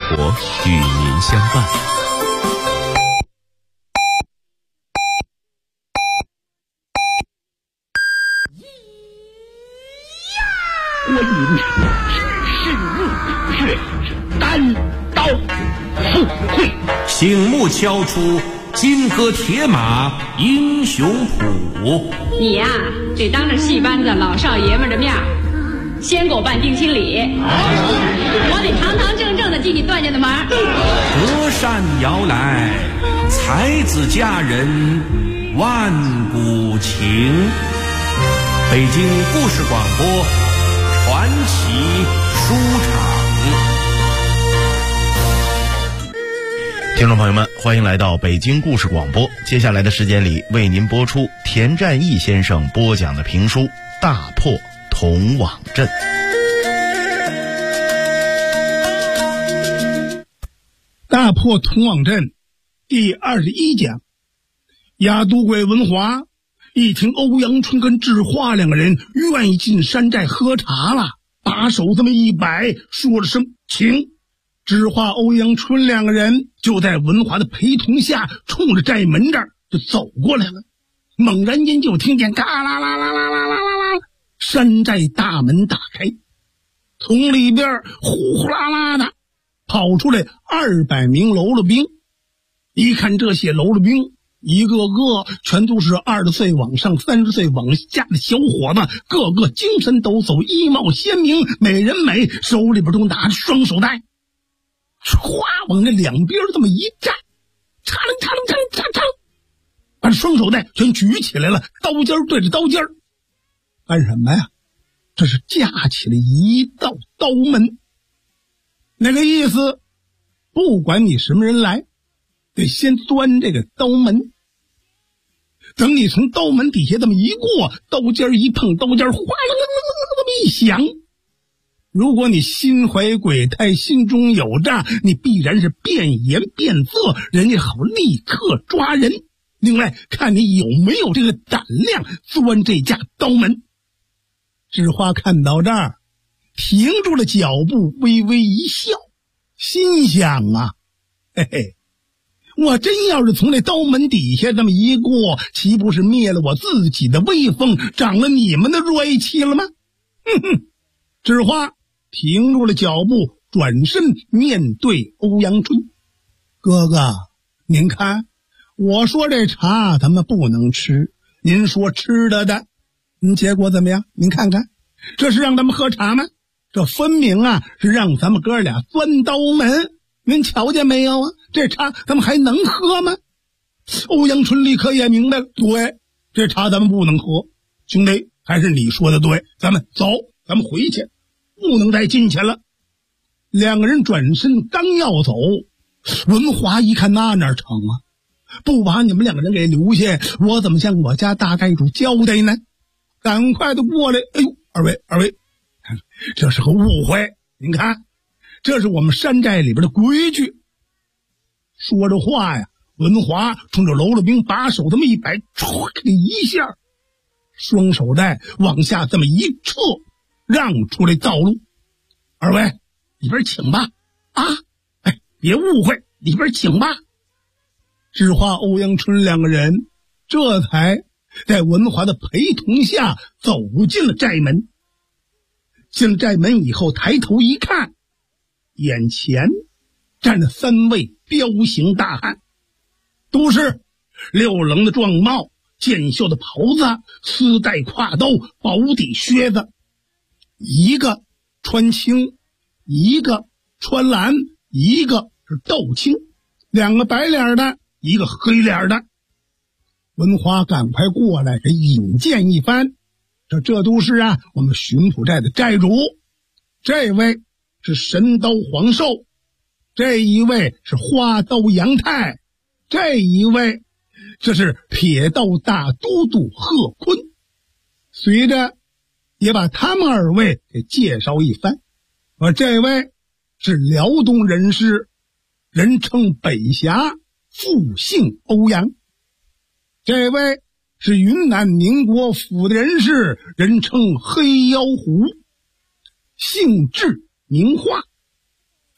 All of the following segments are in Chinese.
活与您相伴。 我饮是日月是单刀赴会， 醒目敲出金戈铁马英雄谱。 你呀，得当着戏班子老少爷们的面先给我办定亲礼，我得堂堂正正的替你断下的门。 隔山摇来，才子佳人万古情。北京故事广播传奇书场。 听众朋友们，欢迎来到北京故事广播。接下来的时间里，为您播出田占义先生播讲的评书《大破同网阵》。 大破同网阵第21讲。押都尉文华一听欧阳春跟智化两个人愿意进山寨喝茶了，把手这么一摆，说了声请。智化、欧阳春两个人就在文华的陪同下，冲着寨门这儿就走过来了。猛然间就听见嘎啦啦啦啦啦啦啦，山寨大门打开，从里边呼呼啦啦的跑出来200名喽啰兵。一看这些喽啰兵，一个个全都是20岁往上30岁往下的小伙子，个个精神抖擞，衣帽鲜明，美人美，手里边都拿着双手袋，唰往那两边这么一站，嚓楞嚓楞嚓楞嚓嚓，把双手袋全举起来了，刀尖对着刀尖，干什么呀？这是架起了一道刀门。那个意思，不管你什么人来，得先钻这个刀门。等你从刀门底下这么一过，刀尖一碰刀尖，哗啦啦啦这么一响，如果你心怀鬼胎，心中有诈，你必然是变颜变色，人家好立刻抓人。另外看你有没有这个胆量钻这架刀门。智化看到这儿停住了脚步，微微一笑，心想啊，嘿嘿，我真要是从那刀门底下这么一过，岂不是灭了我自己的威风，长了你们的锐气了吗？哼哼。智化停住了脚步，转身面对欧阳春，哥哥，您看，我说这茶咱们不能吃，您说吃的，结果怎么样？您看看，这是让咱们喝茶吗？这分明啊是让咱们哥俩钻刀门。您瞧见没有啊？这茶咱们还能喝吗？欧阳春立刻也明白了，对，这茶咱们不能喝。兄弟，还是你说的对，咱们走，咱们回去，不能再进去了。两个人转身刚要走，文华一看那哪成啊，不把你们两个人给留下，我怎么向我家大寨主交代呢？赶快的过来。哎呦，二位，这是个误会，您看，这是我们山寨里边的规矩。说着话呀，文华冲着喽啰兵把手这么一摆，唰一下，双手袋往下这么一撤，让出来道路。二位，里边请吧。啊，哎，别误会，里边请吧。智化、欧阳春两个人这才在文华的陪同下走进了寨门。进了寨门以后，抬头一看，眼前站着3位彪形大汉，都是溜棱的壮帽，剑袖的袍子，丝带挎兜，薄底靴子，一个穿青，一个穿蓝，一个是斗青，两个白脸的，一个黑脸的。文华赶快过来给引荐一番，这都是啊我们巡捕寨的寨主，这位是神刀黄寿，这一位是花刀杨泰，这一位这是撇刀大都督贺坤。随着也把他们2位给介绍一番。这位是辽东人士，人称北峡，复姓欧阳。这位是云南宁国府的人士，人称黑妖狐，姓智名化，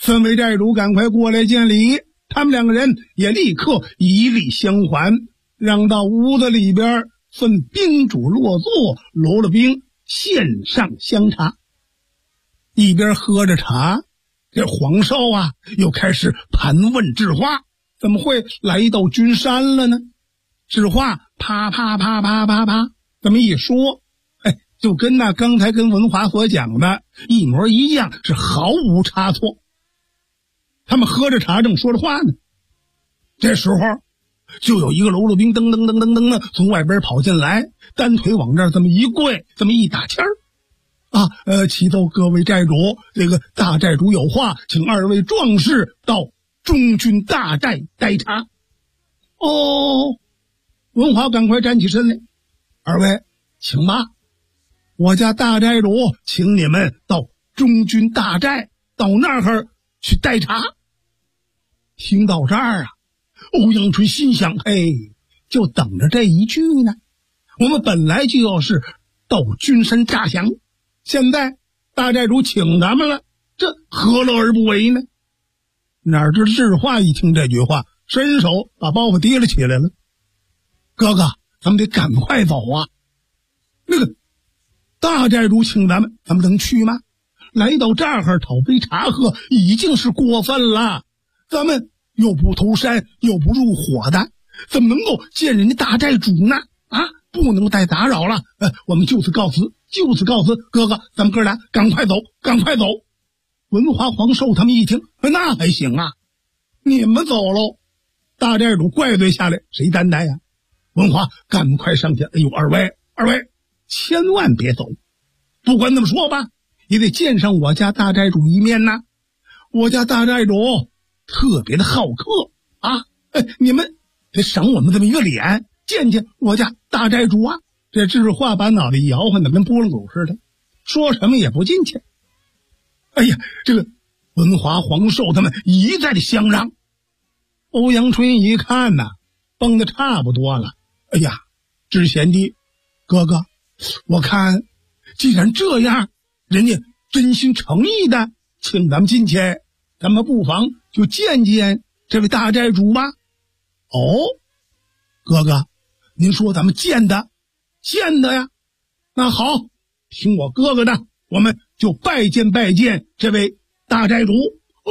三位寨主赶快过来见礼，他们两个人也立刻以礼相还，让到屋子里边，分宾主落座，罗了宾，献上香茶。一边喝着茶，这黄少啊又开始盘问智化，怎么会来到君山了呢？智化啪啪啪啪啪啪这么一说，就跟那刚才跟文华所讲的一模一样，是毫无差错。他们喝着茶正说着话呢，这时候就有一个喽啰兵噔噔噔噔噔的从外边跑进来，单腿往这儿这么一跪，这么一打签儿启奏各位寨主，这个大寨主有话，请二位壮士到中军大寨待茶。文华赶快站起身来，二位请吧，我家大寨主请你们到中军大寨，到那儿去待茶。听到这儿欧阳春心想，就等着这一句呢。我们本来就要是到君山诈降，现在大寨主请咱们了，这何乐而不为呢？哪知智化一听这句话，伸手把包袱提了起来了。哥哥，咱们得赶快走啊！那个大寨主请咱们能去吗？来到这儿讨杯茶喝已经是过分了，咱们又不投山又不入伙的，怎么能够见人家大寨主呢？不能再打扰了，我们就此告辞。哥哥，咱们哥俩赶快走。文华黄寿他们一听，那还行啊，你们走喽。大寨主怪罪下来，谁担待呀？文华赶快上前，二位千万别走，不管怎么说吧，也得见上我家大寨主一面呐。我家大寨主特别的好客你们得赏我们这么一个脸，见见我家大寨主啊。这智化把脑袋摇晃的跟拨浪鼓似的，说什么也不进去。这个文华黄寿他们一再的相让。欧阳春一看绷得差不多了，知贤弟，哥哥，我看既然这样，人家真心诚意的请咱们进去，咱们不妨就见见这位大寨主吧。哥哥，您说咱们见的呀？那好，听我哥哥的，我们就拜见这位大寨主。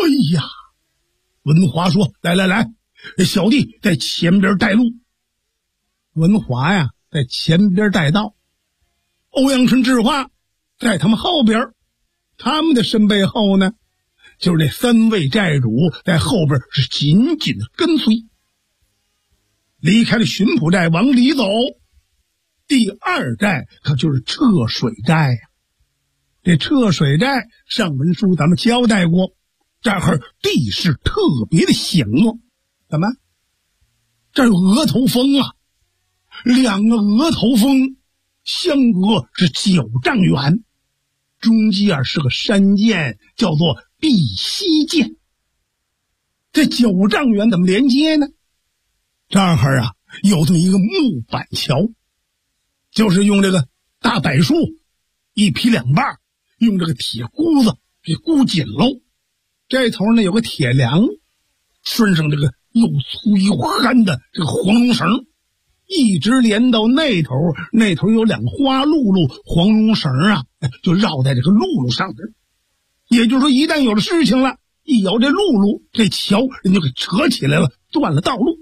文华说，来，小弟在前边带路。文华在前边带道，欧阳春、智化在他们后边，他们的身背后呢，就是那三位寨主在后边是紧紧的跟随。离开了巡捕寨往里走，第二寨可就是掣水寨这掣水寨上文书咱们交代过，这儿地势特别的险恶。怎么？这儿有额头峰两个额头峰相隔是9丈远，中间是个山涧，叫做碧溪涧。这9丈远怎么连接呢？这儿有这么一个木板桥，就是用这个大柏树一劈两半，用这个铁箍子给箍紧喽。这头呢有个铁梁，顺上这个又粗又憨的这个黄绒绳，一直连到那头有2个花露露，黄绒绳就绕在这个露露上边。也就是说，一旦有了事情了，一摇这露露，这桥人就给扯起来了，断了道路。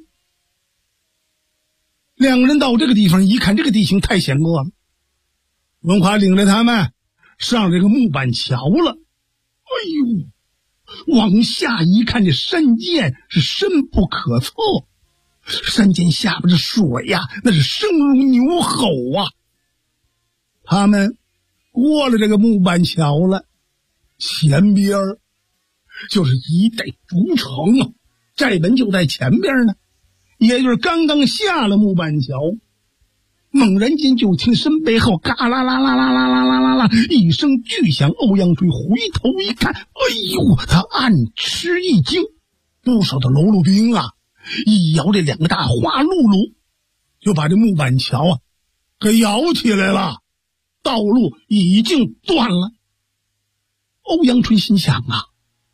两个人到这个地方一看，这个地形太险恶了。文华领着他们上这个木板桥了。往下一看，这山涧是深不可测，山涧下边的水那是声如牛吼他们过了这个木板桥了，前边就是一带竹城寨门就在前边呢。也就是刚刚下了木板桥，猛然间就听身背后嘎啦啦啦啦啦啦啦啦啦一声巨响。欧阳春回头一看，他暗吃一惊，不少的喽啰兵一摇这2个大花露露，就把这木板桥给摇起来了，道路已经断了。欧阳春心想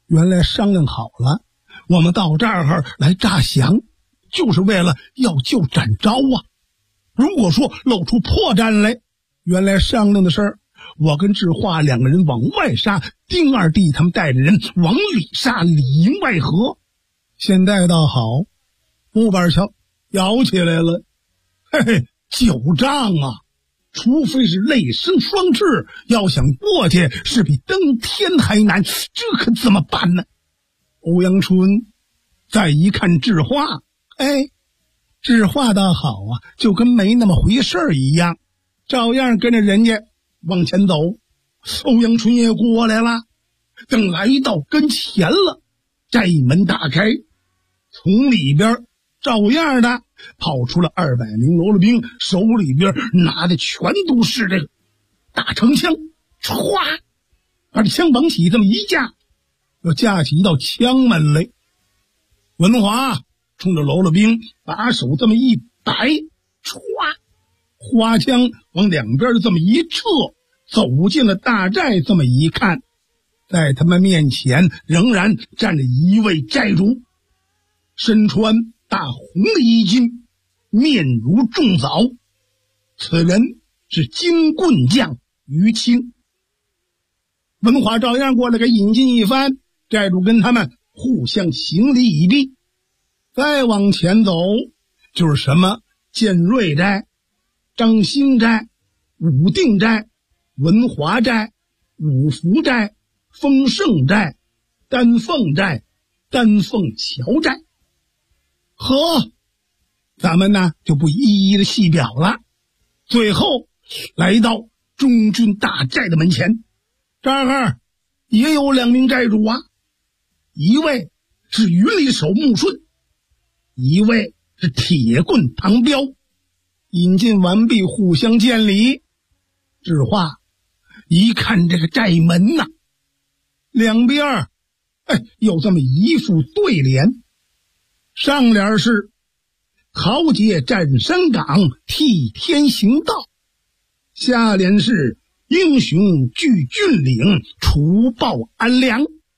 原来商量好了，我们到这儿来诈降，就是为了要救展昭啊。如果说露出破绽来，原来商量的事儿，我跟智化两个人往外杀，丁二弟他们带着人往里杀，里应外合。现在倒好，木板桥摇起来了，嘿嘿，9丈啊！除非是雷声双翅，要想过去是比登天还难，这可怎么办呢？欧阳春再一看智化，智化倒好啊，就跟没那么回事一样，照样跟着人家往前走。欧阳春也过来了，等来到跟前了，寨门打开，从里边照样的跑出了200名罗罗兵，手里边拿的全都是这个大长枪，唰，把这枪往起这么一架，又架起一道枪门来。文华冲着罗罗兵把手这么一摆，唰，花枪往两边这么一撤，走进了大寨。这么一看，在他们面前仍然站着一位寨主，身穿大红的衣襟，面如重枣，此人是金棍将于青。文华照样过来给引进一番，寨主跟他们互相行礼一毕。再往前走就是什么建瑞寨、张兴寨、武定寨、文华寨、五福寨、丰盛寨、丹凤寨、丹凤桥寨。呵，咱们呢就不一一的细表了。最后来到中军大寨的门前，这儿也有2名寨主啊，一位是云里手穆顺，一位是铁棍唐彪。引进完毕，互相见礼。智化一看这个寨门呐，两边有这么一副对联，上联是豪杰占山岗，替天行道，下联是英雄据峻岭，除暴安良。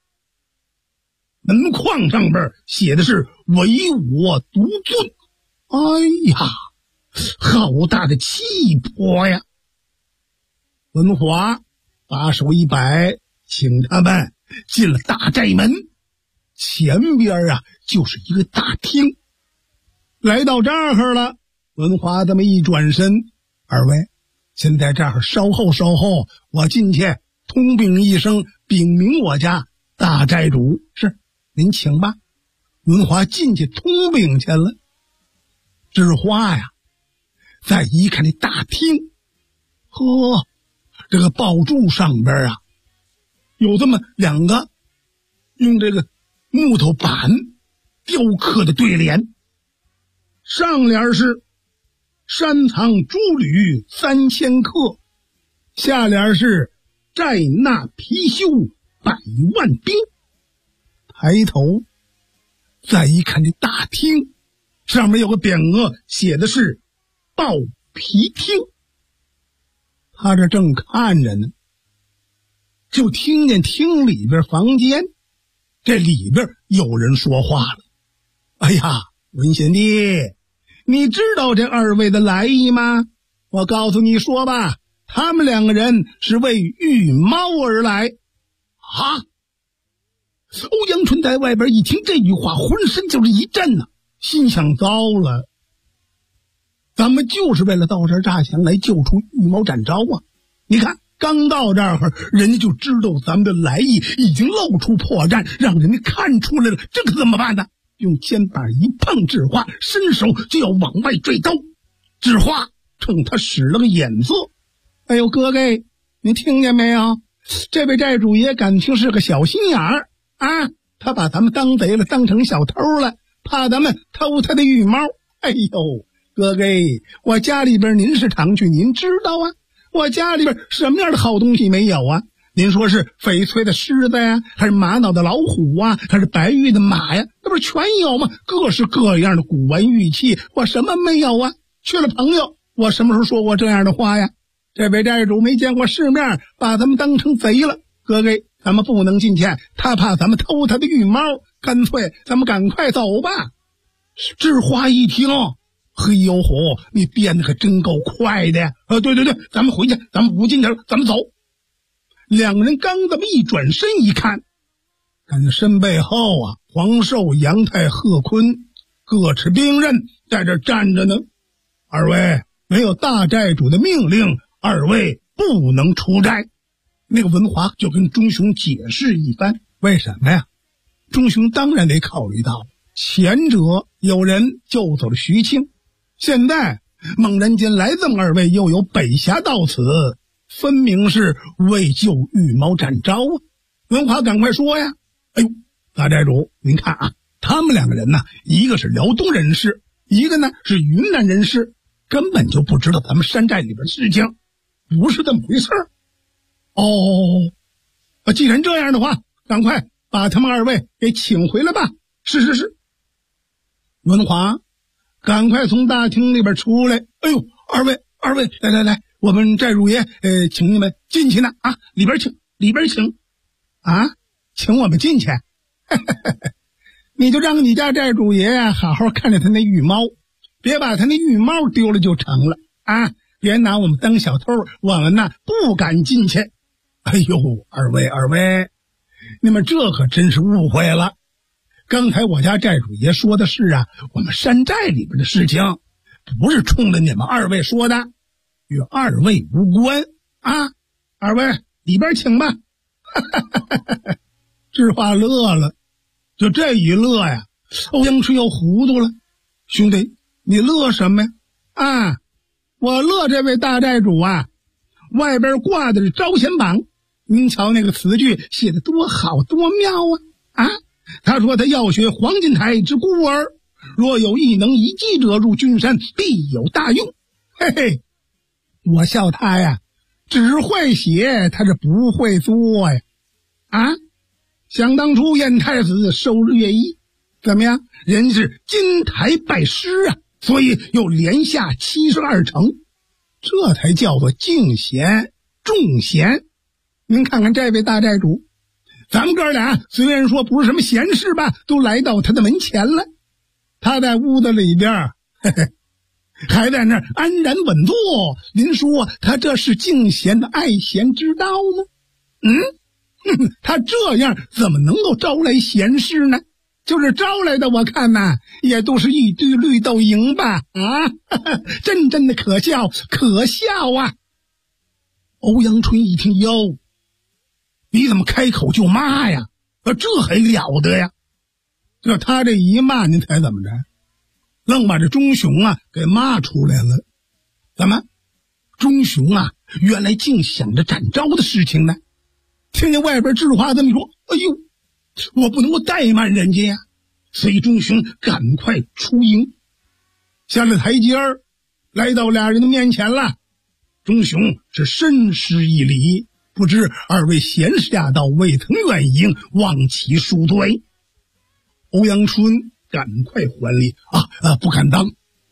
门框上边写的是唯我独尊。哎呀，好大的气魄呀！文华把手一摆，请他们进了大寨门。前边就是一个大厅。来到这儿了，文华这么一转身，二位先在这儿稍后，我进去通禀一声，禀明我家大寨主。是，您请吧。文华进去通禀去了。智化再一看这大厅，呵，这个宝柱上边有这么2个用这个木头板雕刻的对联，上联是山藏诸吕3000克，下联是寨纳貔貅100万兵。抬头再一看这大厅，上面有个匾额，写的是豹皮厅。他这正看着呢，就听见厅里边房间这里边有人说话了。哎呀，文贤弟，你知道这2位的来意吗？我告诉你说吧，他们2个人是为御猫而来。啊！欧阳春在外边一听这句话，浑身就是一震呐，心想糟了，咱们就是为了到这儿诈降来救出御猫展昭啊！你看刚到这儿，人家就知道咱们的来意，已经露出破绽，让人家看出来了，这可怎么办呢？用肩膀一碰智化，伸手就要往外坠刀。智化冲他使了个眼色，哎呦哥哥，你听见没有？这位寨主也感情是个小心眼儿啊，他把咱们当贼了，当成小偷了，怕咱们偷他的御猫。哎呦哥哥，我家里边您是常去，您知道啊，我家里边什么样的好东西没有啊？您说是翡翠的狮子呀，还是玛瑙的老虎啊，还是白玉的马呀？那不是全有吗？各式各样的古玩玉器，我什么没有啊？去了朋友，我什么时候说过这样的话呀？这位寨主没见过世面，把咱们当成贼了。哥哥， 咱们不能进去，他怕咱们偷他的玉猫，干脆咱们赶快走吧。智花一听，嘿呦吼，你变得可真够快的呀！对，咱们回去，咱们不进去了，咱们走。两个人刚这么一转身一看，看见身背后啊，黄寿、杨泰、贺坤各持兵刃在这站着呢。二位，没有大寨主的命令，二位不能出寨。那个文华就跟钟雄解释一番，为什么呀？钟雄当然得考虑到，前者有人救走了徐庆，现在猛然间来这么二位，又有北侠到此，分明是为救玉猫展昭啊！文华赶快说呀：“哎呦，大寨主，您看啊，他们两个人呢，一个是辽东人士，一个呢是云南人士，根本就不知道咱们山寨里边的事情，不是这么回事儿。既然这样的话，赶快把他们二位给请回来吧。”是。文华赶快从大厅里边出来。哎呦，二位，来，我们寨主爷请你们进去呢啊，里边请啊，请我们进去。你就让你家寨主爷好好看着他那玉猫，别把他那玉猫丢了就成了啊！别拿我们当小偷，我们呢不敢进去。哎呦，二位，你们这可真是误会了。刚才我家寨主爷说的是啊，我们山寨里边的事情，不是冲着你们二位说的，与二位无关啊！二位里边请吧。智化乐了，就这一乐呀，欧阳春又糊涂了。兄弟，你乐什么呀？啊，我乐这位大寨主啊，外边挂的是招贤榜，您瞧那个词句写的多好多妙啊！他说他要学黄金台之孤儿，若有异能一技者入君山，必有大用。嘿嘿，我笑他呀，只会写，他是不会做呀。啊，想当初燕太子收日月衣，怎么样？人是金台拜师啊，所以又连下72城，这才叫做敬贤重贤。您看看这位大寨主，咱们哥俩虽然说不是什么闲事吧，都来到他的门前了。他在屋子里边，还在那儿安然稳坐。您说他这是敬贤的爱贤之道吗？他这样怎么能够招来贤士呢？就是招来的，我看呐，也都是一堆绿豆蝇吧？真的可笑啊！欧阳春一听，哟，你怎么开口就骂呀？这还了得呀！这他这一骂，您猜怎么着？愣把这钟雄啊给骂出来了。怎么？钟雄啊，原来竟想着展昭的事情呢？听见外边智化这么说，哎呦，我不能够怠慢人家呀！所以钟雄赶快出营，下了台阶儿，来到俩人的面前了。钟雄是深施一礼，不知二位贤士驾到，未曾远迎，望其恕罪。欧阳春赶快还礼不敢当。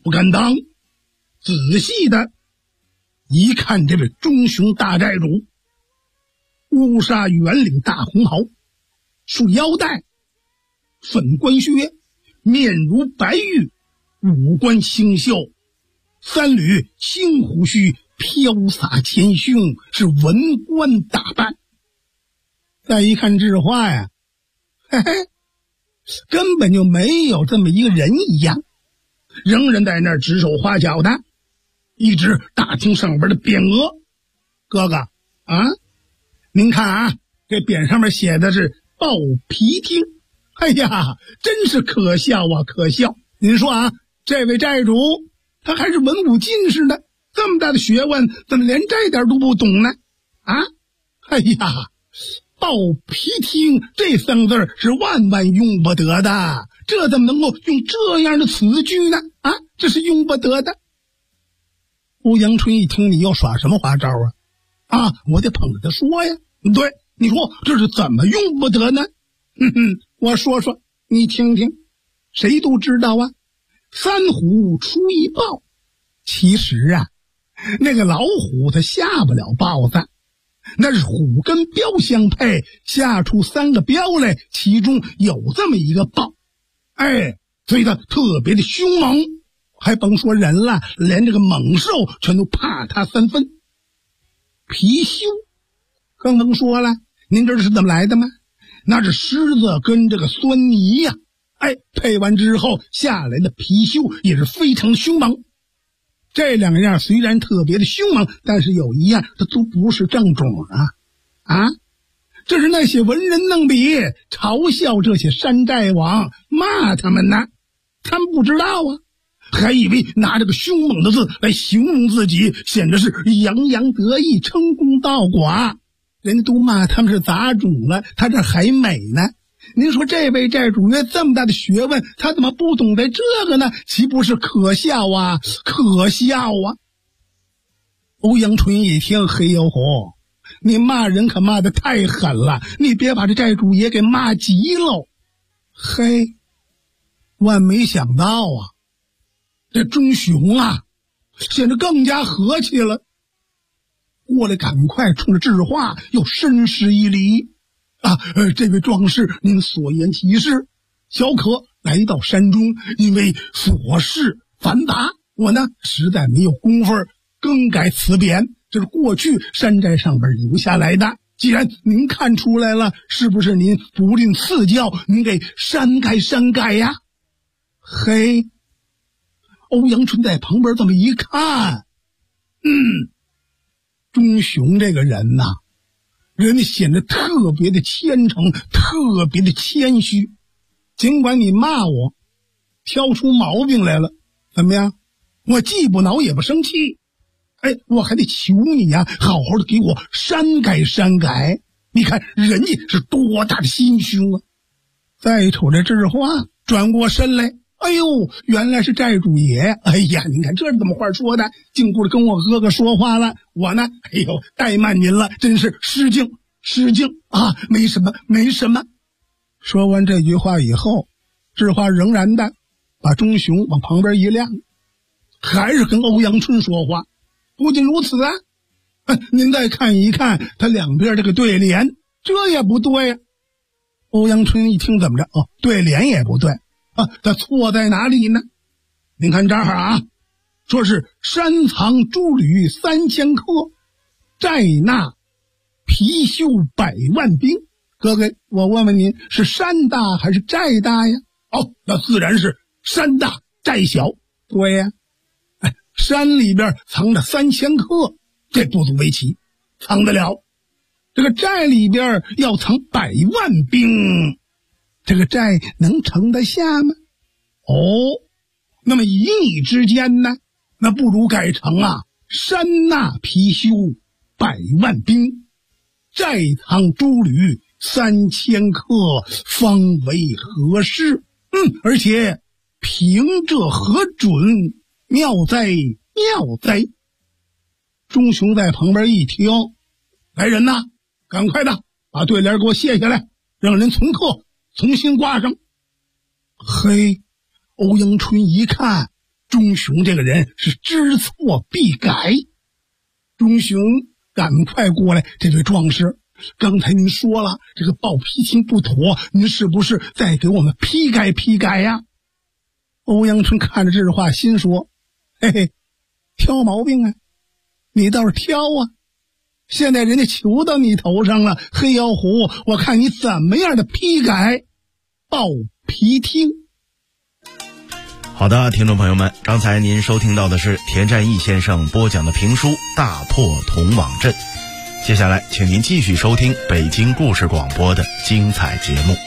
仔细的一看，这位钟雄大寨主，乌纱圆领大红袍，束腰带，粉冠靴，面如白玉，五官清秀，三缕青胡须飘洒前胸，是文官打扮。再一看智化呀，根本就没有这么一个人一样，仍然在那儿指手画脚的，一直大厅上边的匾额。哥哥啊，您看啊，这匾上面写的是报皮厅。哎呀，真是可笑啊，可笑！您说啊，这位寨主他还是文武进士呢，这么大的学问，怎么连这点都不懂呢？哎呀，报皮厅这3个字是万万用不得的，这怎么能够用这样的词句呢？这是用不得的。欧阳春一听，你要耍什么花招啊？我得捧着他说呀。对，你说这是怎么用不得呢？我说说你听听。谁都知道啊，三虎出一豹。其实啊，那个老虎它下不了豹子， 那是虎跟彪相配，下出3个彪来，其中有这么一个豹，所以它特别的凶猛，还甭说人了，连这个猛兽全都怕它3分。貔貅刚刚说了，您知道是怎么来的吗？那是狮子跟这个狻猊呀，配完之后下来的貔貅也是非常凶猛。这2样虽然特别的凶猛，但是有一样它都不是正种这是那些文人弄笔，嘲笑这些山寨王，骂他们呢。他们不知道还以为拿这个凶猛的字来形容自己，显得是洋洋得意，称功道寡。人家都骂他们是杂种了，他这还美呢。您说这位寨主约这么大的学问，他怎么不懂得这个呢？岂不是可笑啊，可笑啊！欧阳春一听，嘿呦吼，你骂人可骂得太狠了，你别把这寨主爷给骂急喽。万没想到这钟雄显得更加和气了，过来赶快冲着智化又深施一礼。这位壮士，您所言极是，小可来到山中，因为琐事繁杂，我呢实在没有功夫更改词典，这是过去山寨上边留下来的。既然您看出来了，是不是您不吝赐教，您给删改呀？欧阳春在旁边这么一看，钟雄这个人人家显得特别的虔诚，特别的谦虚。尽管你骂我，挑出毛病来了，怎么样？我既不恼也不生气，我还得求你好好的给我删改。你看人家是多大的心胸再瞅这智化转过身来，原来是寨主爷。您看这是怎么话说的，竟过来跟我哥哥说话了。我呢怠慢您了，真是失敬没什么。说完这句话以后，智化仍然的把钟雄往旁边一晾，还是跟欧阳春说话。不仅如此您再看一看他两边这个对联，这也不对欧阳春一听，怎么着对联也不对他错在哪里呢？您看这儿说是山藏诸吕3000克，寨纳貔貅100万兵。哥哥，我问问您，是山大还是寨大呀？那自然是山大寨小。对呀，山里边藏着3000克，这不足为奇，藏得了。这个寨里边要藏100万兵，这个寨能盛得下吗？那么一逆之间呢，那不如改成山纳貔貅100万兵，寨藏诸吕3000克，方为合适。而且凭这何准，妙哉！钟雄在旁边一听，来人呐，赶快的把对联给我卸下来，让人从刻，重新挂上。欧阳春一看，钟雄这个人是知错必改。钟雄，赶快过来，这位壮士，刚才您说了这个报批情不妥，您是不是再给我们批改呀？欧阳春看着这话，心说：挑毛病你倒是挑现在人家求到你头上了，黑妖狐，我看你怎么样的批改报批听。 好的，听众朋友们，刚才您收听到的是田占义先生播讲的评书《大破铜网阵》。接下来请您继续收听北京故事广播的精彩节目。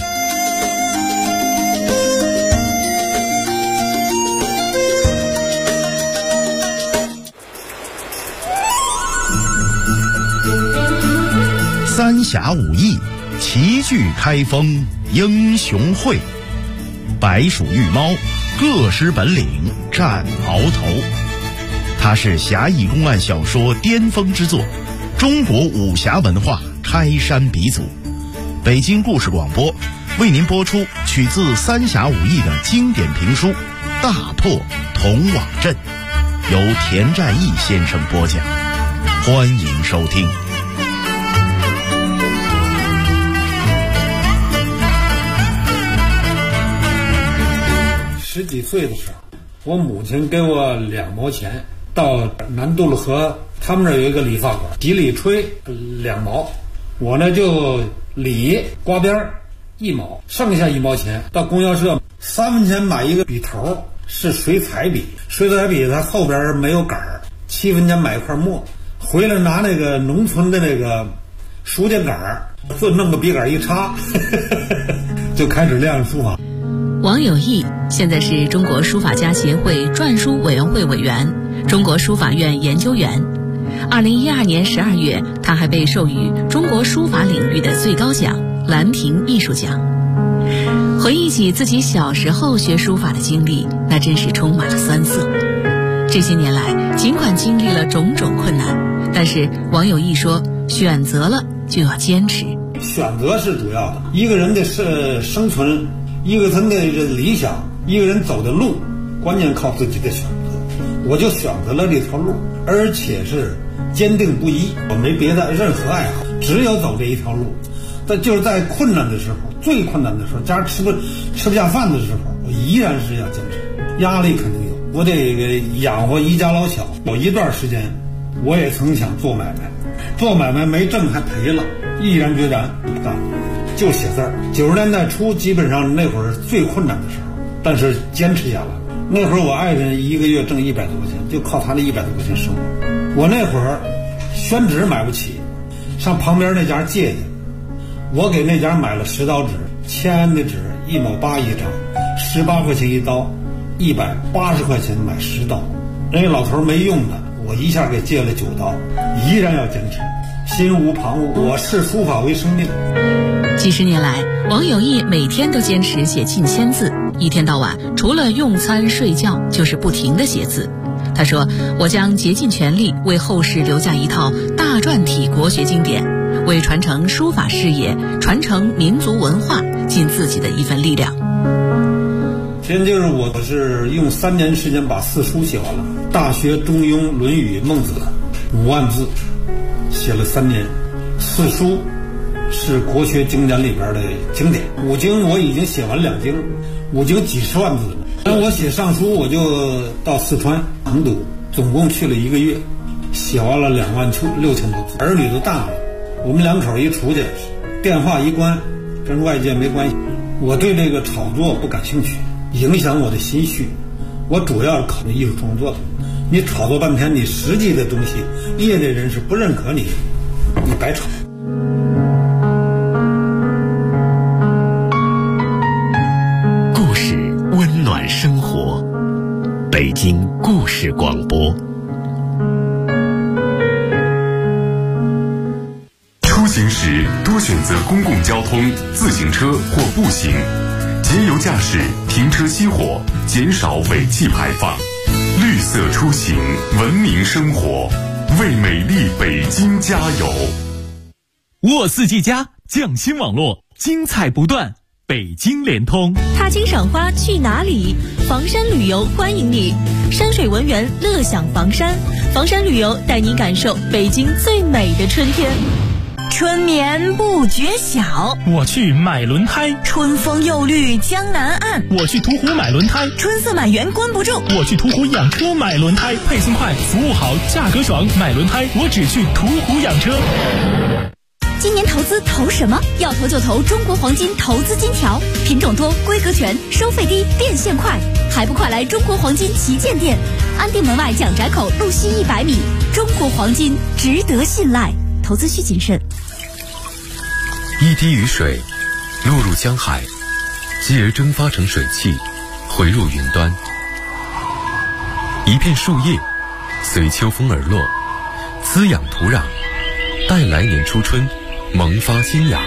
三峡武艺，齐聚开封英雄会，白鼠玉猫，各施本领战鳌头。它是侠义公案小说巅峰之作，中国武侠文化开山鼻祖。北京故事广播为您播出取自三峡武艺的经典评书《大破铜网阵》，由田占义先生播讲，欢迎收听。 10几岁的时候，我母亲给我2毛钱，到南渡了河，他们这儿有一个理发馆，洗理吹2毛，我呢就理刮边1毛，剩下1毛钱到供销社3分钱买一个笔头，是水彩笔，水彩笔它后边没有杆儿，7分钱买一块墨，回来拿那个农村的那个书架杆儿，就弄个笔杆一插就开始练书法。 王有义现在是中国书法家协会篆书委员会委员、中国书法院研究员。2012年12月，他还被授予中国书法领域的最高奖兰亭艺术奖。回忆起自己小时候学书法的经历，那真是充满了酸涩。这些年来，尽管经历了种种困难，但是王有义说，选择了就要坚持。 选择是主要的，一个人的生存，一个人的理想，一个人走的路，关键靠自己的选择。我就选择了这条路，而且是坚定不移，我没别的任何爱好，只有走这一条路。但就是在困难的时候，最困难的时候，家人吃不下饭的时候，我依然是要坚持。压力肯定有，我得养活一家老小。有一段时间，我也曾想做买卖，做买卖没挣还赔了，毅然决然不干，就写字儿。90年代初，基本上那会儿最困难的时候，但是坚持下来。那会儿我爱人1个月挣100多块钱，就靠他那100多块钱生活。我那会儿宣纸买不起，上旁边那家借去，我给那家买了10刀纸，签的纸1毛8一张，18块钱一刀，180块钱买10刀。人家老头没用的，我一下给借了9刀，依然要坚持，心无旁骛。我视书法为生命。 几十年来，王有义每天都坚持写近1000字，一天到晚除了用餐睡觉就是不停地写字。他说，我将竭尽全力为后世留下一套大篆体国学经典，为传承书法事业、传承民族文化尽自己的一份力量。 先就是我是用3年时间把4书写完了，《大学》《中庸》《论语》《孟子》5万字，写了3年。4书是国学经典里边的经典，5经我已经写完2经，5经几十万字了。但我写上书，我就到四川成都，总共去了1个月，写完了26000多字。儿女都大了，我们2口一出去，电话一关，跟外界没关系。我对这个炒作不感兴趣，影响我的心绪。我主要是考虑艺术创作的。你炒作半天，你实际的东西，业内人士不认可你，你白炒。 故事温暖生活，北京故事广播。 出行时多选择公共交通、自行车或步行，节油驾驶，停车熄火，减少尾气排放。绿色出行，文明生活，为美丽北京加油！ 沃4G+匠心网络，精彩不断，北京联通。 踏青赏花去哪里？房山旅游欢迎你，山水文园乐享房山，房山旅游带你感受北京最美的春天。 春眠不觉晓， 我去买轮胎； 春风又绿江南岸， 我去途虎买轮胎； 春色满园关不住， 我去途虎养车买轮胎。配送快，服务好，价格爽，买轮胎我只去途虎养车。 今年投资投什么？要投就投中国黄金投资金条，品种多，规格全，收费低，变现快，还不快来中国黄金旗舰店，安定门外蒋宅口路西100米。中国黄金值得信赖，投资需谨慎。 一滴雨水落入江海，继而蒸发成水汽，回入云端。一片树叶随秋风而落，滋养土壤，待来年初春萌发新芽。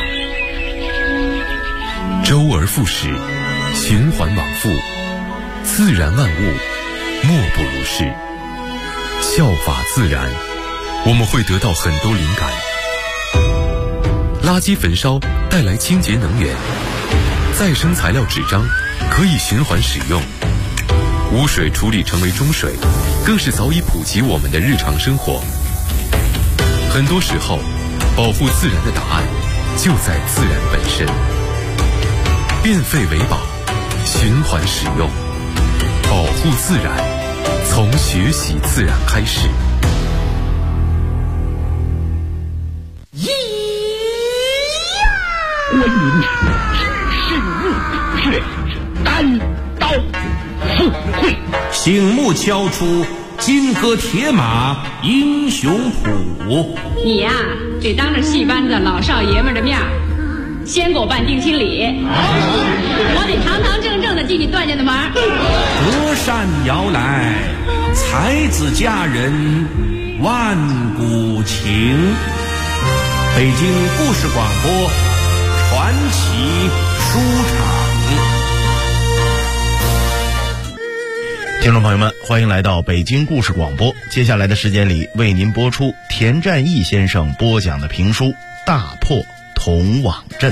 周而复始，循环往复，自然万物莫不如是。效法自然，我们会得到很多灵感。垃圾焚烧带来清洁能源，再生材料纸张可以循环使用，污水处理成为中水，更是早已普及我们的日常生活。很多时候，保护自然的答案就在自然本身。变废为宝，循环使用， 保护自然，从学习自然开始。 观音深入却单刀赴会， 醒目敲出金戈铁马英雄谱。 你呀，得当着戏班子老少爷们的面，先给我办定亲礼，我得堂堂正正的进你段家的门。 隔山遥来，才子佳人万古情。北京故事广播传奇书场。 听众朋友们，欢迎来到北京故事广播。接下来的时间里，为您播出田占义先生播讲的评书《大破铜网阵》。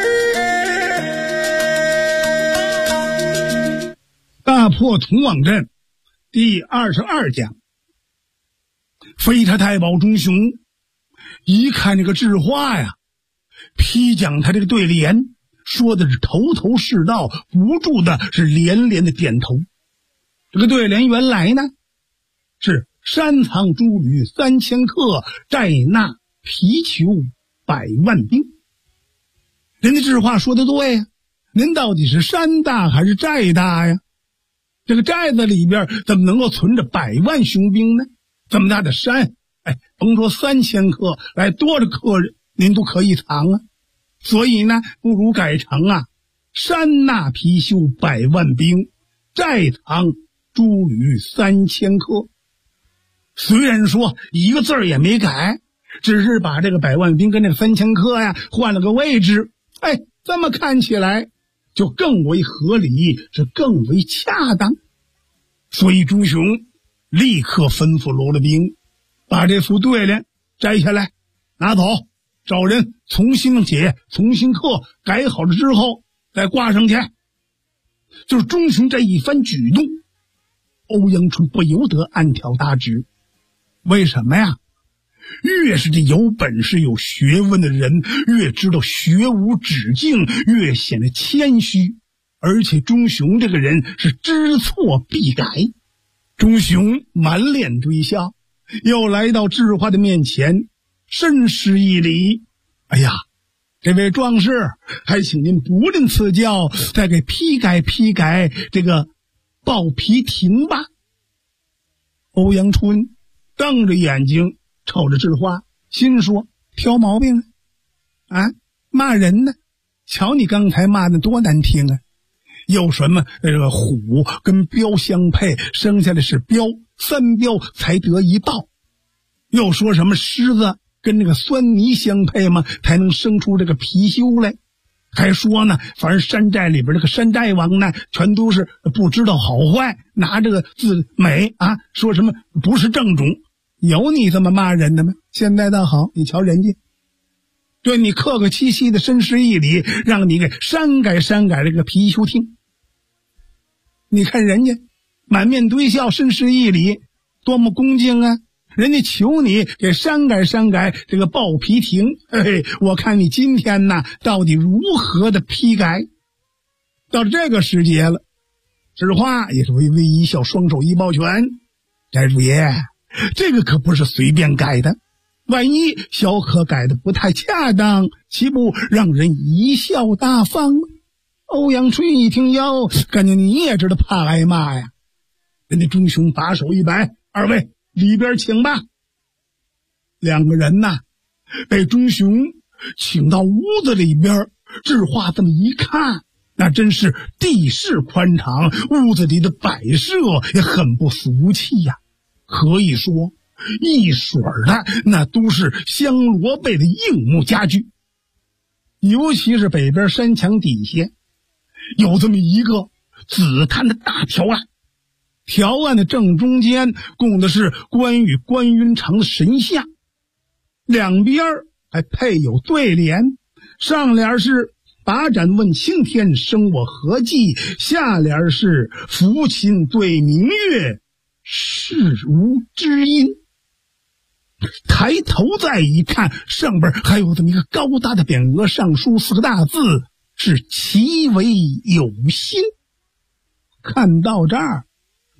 大破铜网阵第22讲。飞他太保钟雄一看这个智化呀，批讲他这个对联说的是头头是道，不住的是连连的点头。这个对联原来呢是山藏诸吕3000客，寨纳皮裘100万兵。人家智化说的对呀，您到底是山大还是寨大呀？这个寨子里边怎么能够存着100万雄兵呢？这么大的山，甭说3000客，来多少客人您都可以藏啊。所以呢，不如改成山纳貔貅100万兵，寨藏诸吕3000客。虽然说一个字儿也没改，只是把这个100万兵跟这个3000客呀换了个位置，这么看起来就更为合理，是更为恰当。所以钟雄立刻吩咐罗了兵，把这副对联摘下来拿走，找人重新写重新刻，改好了之后再挂上去。就是钟雄这一番举动，欧阳春不由得暗挑大指。为什么呀？越是这有本事有学问的人，越知道学无止境，越显得谦虚。而且钟雄这个人是知错必改。钟雄满脸堆笑，又来到智化的面前，深施一礼。这位壮士，还请您不吝赐教，再给批改这个报皮亭吧。欧阳春瞪着眼睛瞅着智化，心说挑毛病骂人呢，瞧你刚才骂的多难听啊！有什么这个虎跟彪相配，生下来是彪，3彪才得一豹。又说什么狮子跟那个酸泥相配嘛，才能生出这个貔貅来。还说呢，反正山寨里边这个山寨王呢，全都是不知道好坏，拿这个字美说什么不是正种。有你这么骂人的吗？现在倒好，你瞧人家对你客客气气的深施一礼，让你给删改这个貔貅听。你看人家满面堆笑，深施一礼，多么恭敬啊！人家求你给删改这个报皮亭，我看你今天呢到底如何的批改。到这个时节了，智化也是微微一笑，双手一抱拳，寨主爷，这个可不是随便改的，万一小可改的不太恰当，岂不让人贻笑大方吗？欧阳春一听，哟，感觉你也知道怕挨骂呀。人家钟雄把手一摆，二位里边请吧。两个人被钟雄请到屋子里边，智化这么一看，那真是地势宽敞，屋子里的摆设也很不俗气呀。可以说一水儿的那都是香罗贝的硬木家具。尤其是北边山墙底下有这么一个紫檀的大条案，条案的正中间供的是关羽关云长的神像，两边还配有对联，上联是把盏问青天，生我何计，下联是抚琴对明月，事无知音。抬头再一看，上边还有这么一个高大的匾额，上书4个大字，是其为有心。看到这儿，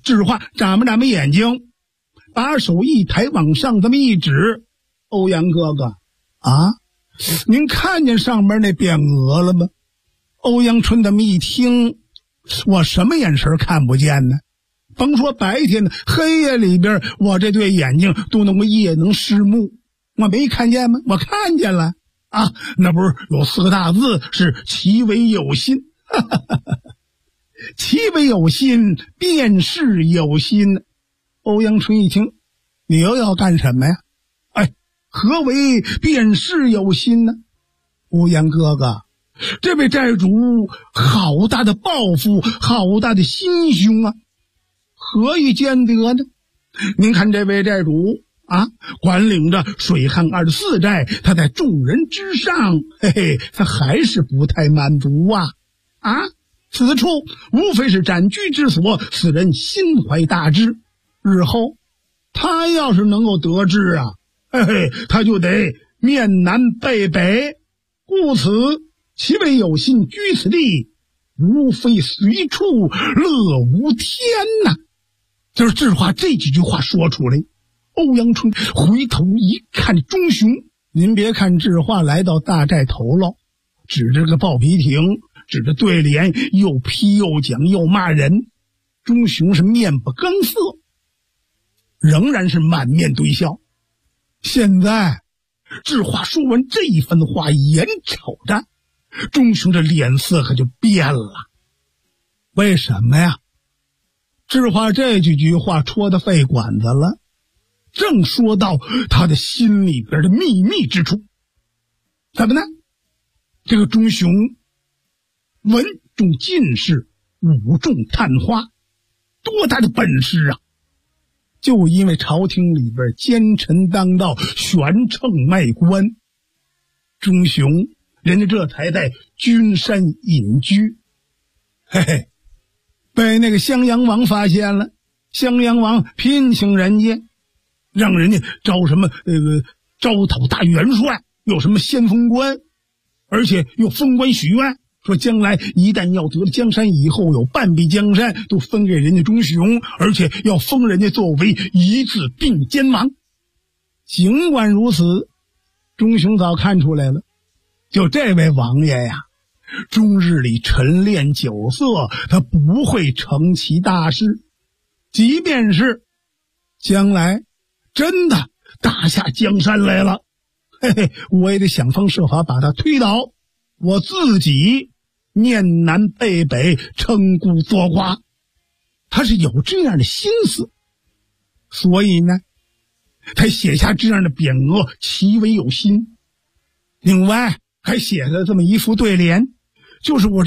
智化眨巴眨巴眼睛，把手一抬往上这么一指，欧阳哥哥啊，您看见上边那匾额了吗？欧阳春这么一听，我什么眼神看不见呢？甭说白天的，黑夜里边我这对眼睛都能够夜能视目，我没看见吗？我看见了啊，那不是有4个大字是其为有心，其为有心，便是有心。欧阳春一听，你又要干什么呀？哎，何为便是有心呢？欧阳哥哥，这位债主好大的抱负，好大的心胸啊，何以见得呢？您看这位债主啊，管领着水旱24寨，他在众人之上，嘿嘿，他还是不太满足啊！啊，此处无非是斩居之所，此人心怀大志，日后他要是能够得志啊，嘿嘿，他就得面南背北，故此其为有心居此地，无非随处乐无天呐。就是智化这几句话说出来，欧阳春回头一看钟雄，您别看智化来到大寨头了，指着个豹皮亭，指着对联，又批又讲又骂人，钟雄是面不更色，仍然是满面堆笑。现在智化说完这一番话，眼瞅着钟雄的脸色可就变了。为什么呀？智化这几句话戳到肺管子了，正说到他的心里边的秘密之处。怎么呢？这个钟雄文中进士，武中探花，多大的本事啊！就因为朝廷里边奸臣当道，悬秤卖官，钟雄人家这才在君山隐居，嘿嘿，被那个襄阳王发现了，襄阳王聘请人家，让人家招什么招讨大元帅，有什么先锋官，而且又封官许愿，说将来一旦要得了江山以后，有半壁江山都分给人家钟雄，而且要封人家作为一字并肩王。尽管如此，钟雄早看出来了，就这位王爷呀，终日里晨练酒色，他不会成其大事。即便是将来真的打下江山来了，嘿嘿，我也得想方设法把他推倒，我自己面南背北，称孤作寡。他是有这样的心思，所以呢，他写下这样的匾额，其为有心。另外还写了这么一副对联，就是我这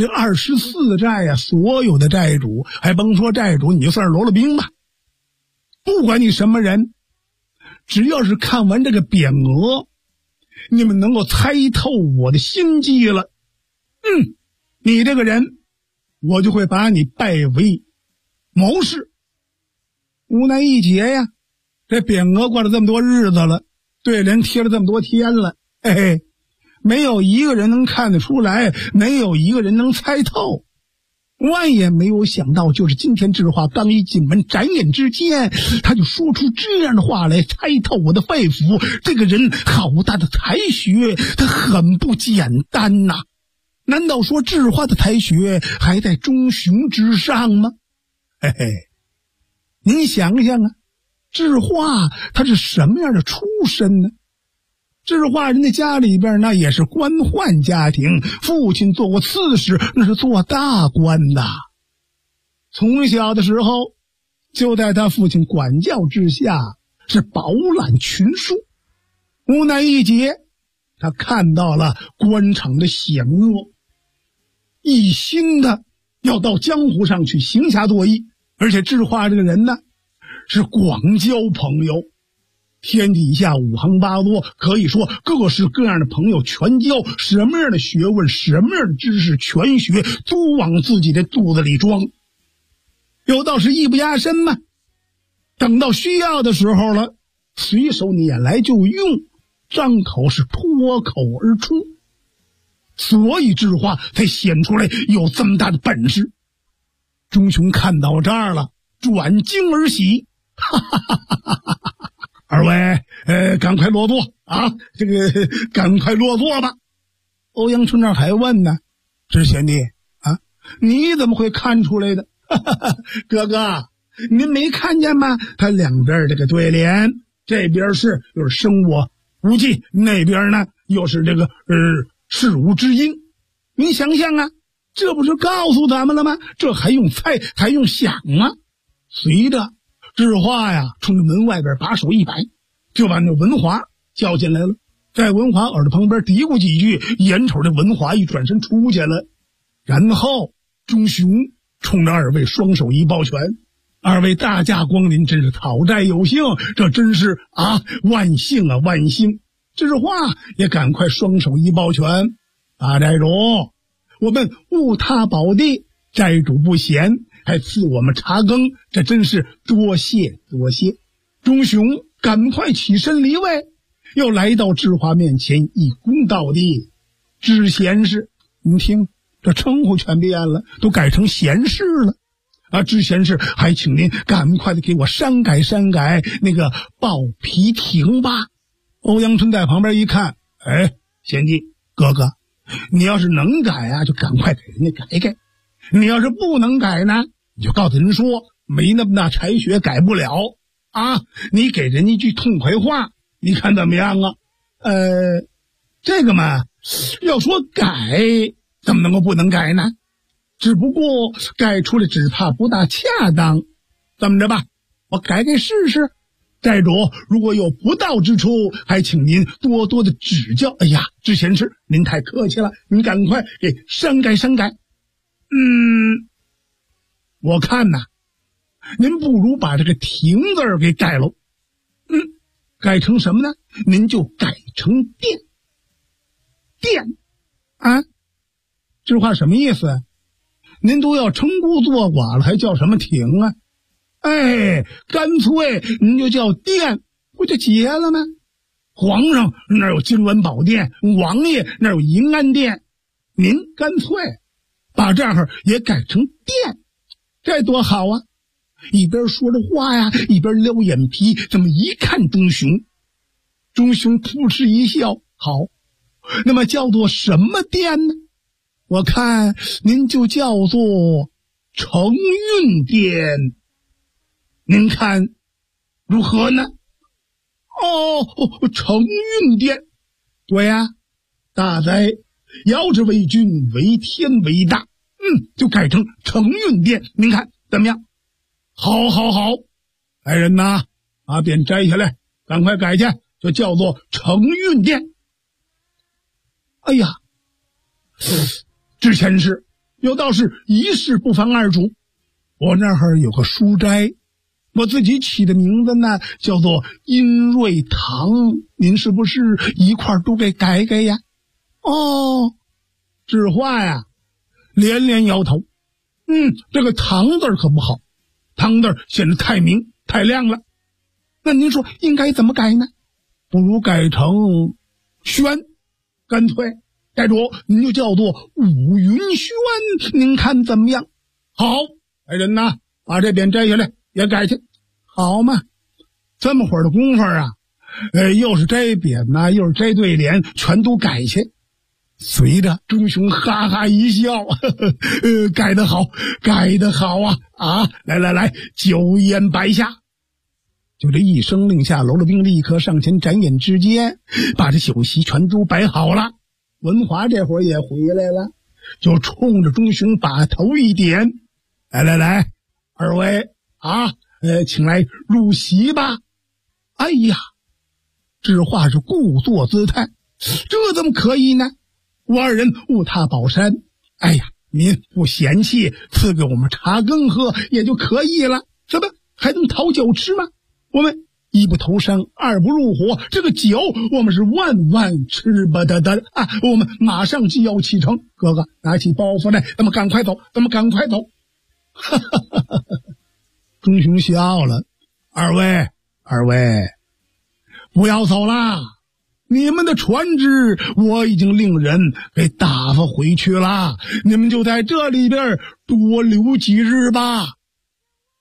24寨呀，所有的寨主，还甭说寨主，你就算是罗了兵吧，不管你什么人，只要是看完这个匾额，你们能够猜透我的心机了，你这个人，我就会把你拜为谋士。无奈一劫呀，这匾额挂了这么多日子了，对联贴了这么多天了，嘿嘿，没有一个人能看得出来，没有一个人能猜透。万也没有想到，就是今天智化刚一进门，眨眼之间他就说出这样的话来，猜透我的肺腑。这个人好大的才学，他很不简单呐。难道说智化的才学还在钟雄之上吗？嘿嘿，您想想啊，智化他是什么样的出身呢？智化人家家里边那也是官宦家庭，父亲做过刺史，那是做大官的。从小的时候就在他父亲管教之下，是饱览群书。无奈一劫，他看到了官场的险恶，一心的要到江湖上去行侠作义。而且智化这个人呢，是广交朋友，天底下五行八作，可以说各式各样的朋友全交，什么样的学问，什么样的知识全学，都往自己的肚子里装。有道是艺不压身嘛，等到需要的时候了，随手拈来就用，张口是脱口而出，所以智化才显出来有这么大的本事。钟雄看到这儿了， 转惊而喜，哈哈哈哈哈哈！二位，赶快落座啊！这个，赶快落座吧。欧阳春那还问呢，知贤弟啊，你怎么会看出来的？哈哈哈，哥哥，您没看见吗？他两边这个对联，这边是就是生我无忌，那边呢又是这个事无之音。您想想啊，这不是告诉咱们了吗？这还用猜，还用想吗？随着智化呀，冲着门外边把手一摆，就把那文华叫进来了。在文华耳朵旁边嘀咕几句，眼瞅着文华一转身出去了。然后钟雄冲着二位双手一抱拳，二位大驾光临，真是讨债有幸，这真是啊万幸啊万幸。智化也赶快双手一抱拳，大寨主，我们误他宝地，寨主不嫌，还赐我们茶羹，这真是多谢多谢。钟雄赶快起身离位，又来到智化面前一躬到地，知贤士，您听这称呼全变了，都改成贤士了啊！知贤士，还请您赶快的给我删改删改那个报皮亭吧。欧阳春在旁边一看，哎，贤弟哥哥，你要是能改啊，就赶快给人家改改；你要是不能改呢，你就告诉人说没那么大才学，改不了啊！你给人一句痛快话，你看怎么样啊？这个嘛，要说改，怎么能够不能改呢？只不过改出来只怕不大恰当。这么着吧，我改改试试。寨主如果有不到之处，还请您多多的指教。哎呀，知贤士，您太客气了，您赶快给删改删改。我看呐，您不如把这个亭字儿给改了。改成什么呢？您就改成殿。殿啊，这话什么意思？您都要称孤做寡了，还叫什么亭啊？哎，干脆您就叫殿，不就结了吗？皇上那有金銮宝殿，王爷那有银安殿，您干脆把这儿也改成殿，这多好啊！一边说着话呀，一边撩眼皮，这么一看钟雄，钟雄扑哧一笑，好，那么叫做什么殿呢？我看您就叫做承运殿，您看如何呢？承运殿，对呀，大哉，遥之为君，为天为大，就改成承运殿，您看怎么样？好好好，来人呐，把匾摘下来，赶快改去，就叫做承运殿。哎呀，知贤士，有道是一事不妨二主，我那儿有个书斋，我自己起的名字呢叫做殷瑞堂，您是不是一块都给改改呀？智化呀连连摇头，这个堂字可不好，堂字显得太明太亮了。那您说应该怎么改呢？不如改成轩，干脆寨主您就叫做武云轩，您看怎么样？好，来人呐，把这匾摘下来也改去。好嘛，这么会儿的功夫啊，又是摘匾呐，又是摘对联，全都改去。随着钟雄哈哈一笑，改得好，改得好啊！来来来，酒宴摆下。就这一声令下，喽啰兵立刻上前展眼之间，把这酒席全都摆好了。文华这会儿也回来了，就冲着钟雄把头一点，来来来，二位请来入席吧。哎呀，智化是故作姿态，这怎么可以呢？我二人误踏宝山，哎呀，您不嫌弃，赐给我们茶羹喝也就可以了，怎么还能讨酒吃吗？我们一不投山，二不入伙，这个酒我们是万万吃不得的啊！我们马上就要启程，哥哥拿起包袱来，咱们赶快走，咱们赶快走。哈哈哈哈！钟雄笑了，二位不要走啦，你们的船只我已经令人给打发回去了，你们就在这里边多留几日吧。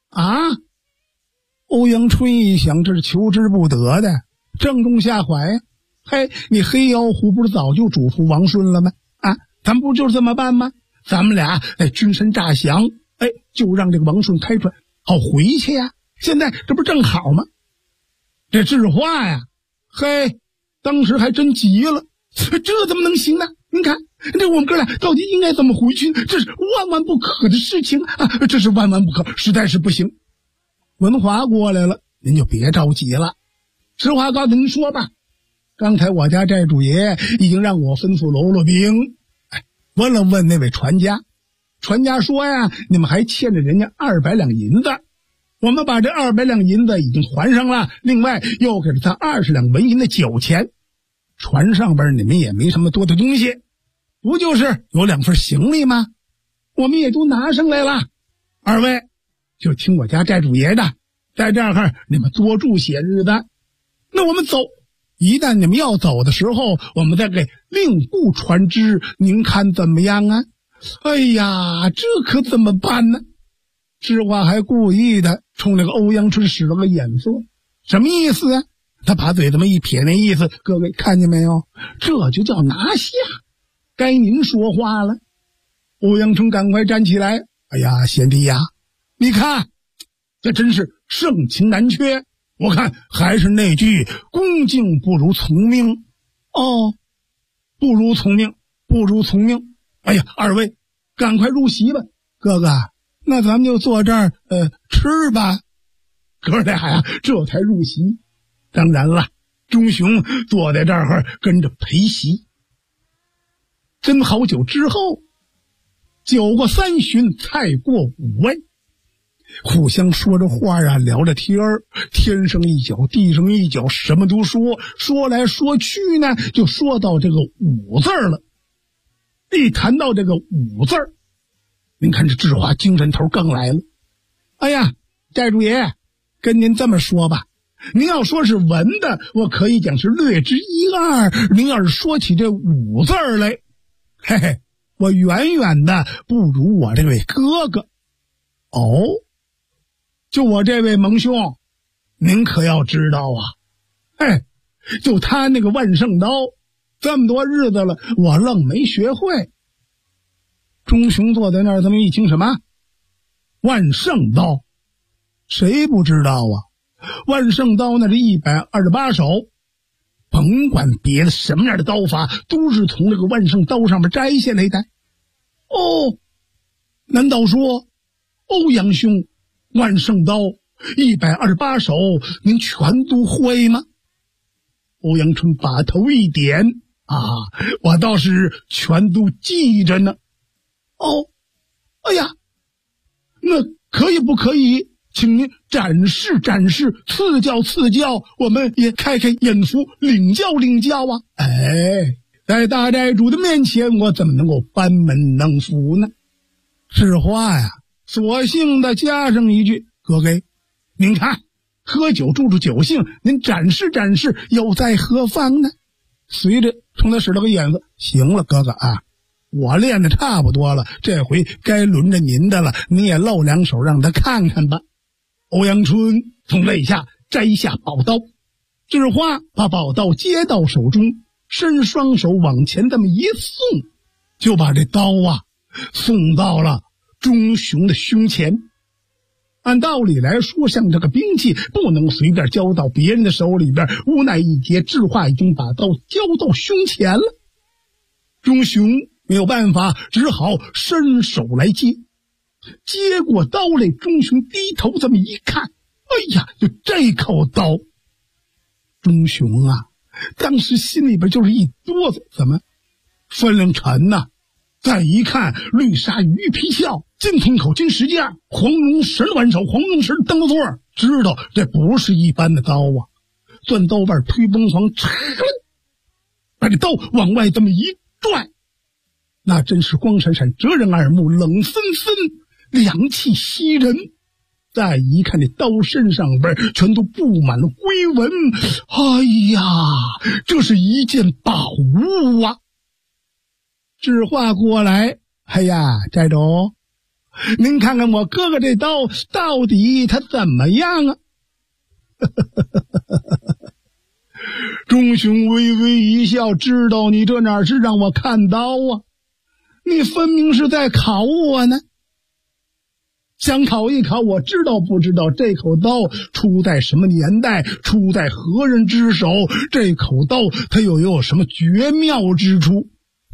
啊！欧阳春一想，这是求之不得的，正中下怀呀。嘿，你黑妖狐不是早就嘱咐王顺了吗？啊，咱不就是这么办吗？咱们俩军神诈降，就让这个王顺开船好回去呀。现在这不正好吗？这智化呀，嘿，当时还真急了，这怎么能行呢？您看，这我们哥俩到底应该怎么回去？这是万万不可的事情啊！这是万万不可，实在是不行。文华过来了，您就别着急了。实话告诉您说吧，刚才我家寨主爷已经让我吩咐喽啰兵，问了问那位船家，船家说呀，你们还欠着人家200两银子，我们把这200两银子已经还上了，另外又给了他20两纹银的酒钱。船上边你们也没什么多的东西，不就是有2份行李吗？我们也都拿上来了。二位就听我家寨主爷的，在这儿你们多住些日子。那我们走，一旦你们要走的时候，我们再给另雇船只，您看怎么样啊？哎呀，这可怎么办呢？智化还故意的冲那个欧阳春使了个眼色，什么意思啊？他把嘴这么一撇，那意思各位看见没有？这就叫拿下，该您说话了。欧阳春赶快站起来，哎呀，贤弟呀，你看这真是盛情难却，我看还是那句恭敬不如从命。哦，不如从命，不如从命。哎呀，二位赶快入席吧。哥哥，那咱们就坐这儿吃吧。哥俩呀这才入席。当然了，钟雄坐在这儿跟着陪席。斟好酒之后，酒过3巡，菜过5味，互相说着话啊，聊着天儿，天上一脚地上一脚，什么都说，说来说去呢，就说到这个5字了。一谈到这个5字，您看这智化精神头更来了。哎呀，寨主爷，跟您这么说吧，您要说是文的，我可以讲是略知一二。您要是说起这5字来，嘿嘿，我远远的不如我这位哥哥。哦，就我这位蒙兄，您可要知道啊，嘿，就他那个万圣刀，这么多日子了，我愣没学会。钟雄坐在那儿，这么一听，什么万圣刀？谁不知道啊？万圣刀那是128手，甭管别的什么样的刀法，都是从这个万圣刀上面摘下来的。哦，难道说欧阳兄万圣刀128手您全都会吗？欧阳春把头一点，啊，我倒是全都记着呢。哦，哎呀，那可以不可以请您展示展示，赐教赐教，我们也开开眼福，领教领教啊！哎，在大寨主的面前，我怎么能够班门弄斧呢？是话呀，索性的加上一句：各位，您看，喝酒助助酒兴，您展示展示，又在何方呢？随着冲他使了个眼色，行了，哥哥啊，我练的差不多了，这回该轮着您的了，您也露2手让他看看吧。欧阳春从肋下摘下宝刀，智化把宝刀接到手中，伸双手往前这么一送，就把这刀啊送到了钟雄的胸前。按道理来说，像这个兵器不能随便交到别人的手里边，无奈一接，智化已经把刀交到胸前了。钟雄没有办法，只好伸手来接。接过刀来，钟雄低头这么一看，哎呀，就这口刀，钟雄啊当时心里边就是一哆嗦，怎么分量沉呐？再一看，绿鲨鱼皮鞘，金铜口金石架，黄龙石挽手，黄龙石蹬子座，知道这不是一般的刀啊！钻刀把推崩簧，把这刀往外这么一拽，那真是光闪闪，遮人耳目，冷森森，凉气袭人。再一看，这刀身上边全都布满了龟纹，哎呀，这是一件宝物啊！智化过来，哎呀，寨主， 您看看我哥哥这刀到底他怎么样啊？钟雄微微一笑，知道你这哪是让我看刀啊，你分明是在考我呢。想考一考，我知道不知道这口刀出在什么年代，出在何人之手，这口刀它又有什么绝妙之处？